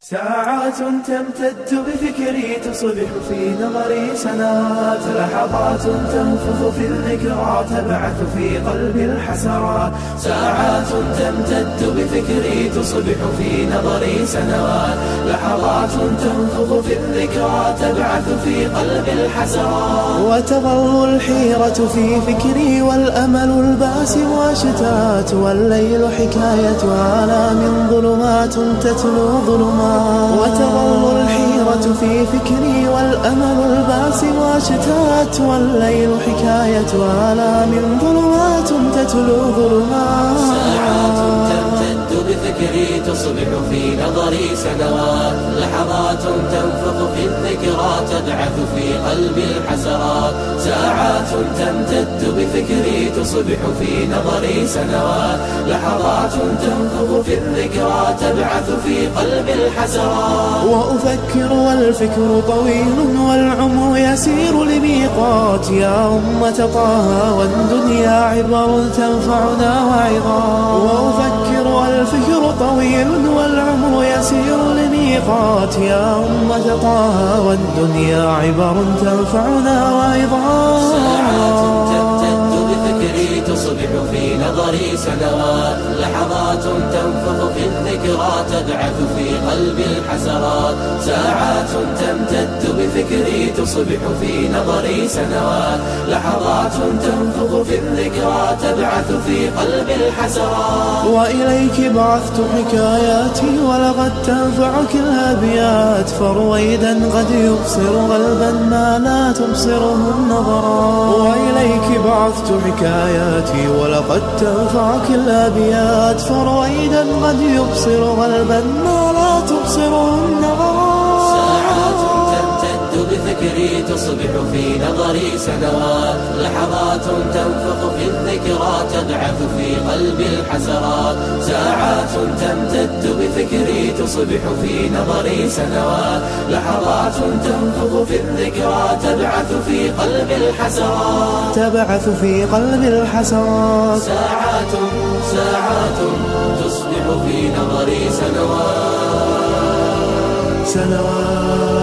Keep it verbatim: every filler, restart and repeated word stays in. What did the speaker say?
ساعات تمتد بفكري تصبح في نظري سنوات، لحظات تنفض في الذكرى تبعث في قلبي الحسرات. ساعات تمتد بفكري تصبح في نظري سنوات، لحظات تنفض في الذكرى تبعث في قلبي الحسرات. وتظل الحيرة في فكري والأمل الباسم واشتات، والليل حكاية آلام ظلمات تتلو ظلمات. وتظل الحيرة في فكري والأمل الباسم واشتات، والليل حكاية آلام ظلمات تتلو ظلمات. ساعات تمتد بفكري تصبح في نظري سنوات، لحظات تنفض في الذكرى تبعث في قلبي الحسرات. ساعات تمتد بفكري تصبح في نظري سنوات، لحظات تنفض في الذكرى تبعث في قلبي الحسرات. وأفكر والفكر طويل والعمر يسير لميقات، يا أمة طه والدنيا عبر تنفعنا وعظات. وأفكر والفكر طويل والعمر يسير لميقات، يا أمة طه والدنيا عبر تنفعنا وعظات. ساعات تمتد بفكري تصبح في نظري سنوات، لحظات تنفض في الذكرى تبعث في قلبي الحسرات. ساعات تمتد بفكري تصبح في نظري سنوات، لحظات تنفض في الذكرى تبعث في قلبي الحسرات. وإليك بعثت حكاياتي ولقد تنفعك الأبيات، فرويدا قد يبصر قلبا ما لا تبصره النظرات. وإليك بعثت حكاياتي ولقد تنفعك الأبيات، فرويدا قد يبصر قلبا ما لا تبصره النظرات. ساعات تمتد بفكري تصبح في نظري سنوات، لحظات تنفض في الذكرى تبعث في قلبي الحسرات. ساعات تمتد بفكري تصبح في نظري سنوات، لحظات تنفض في الذكرى تبعث في قلبي الحسرات. تبعث في قلبي الحسرات. ساعات ساعات تصبح في نظري سنوات سنوات.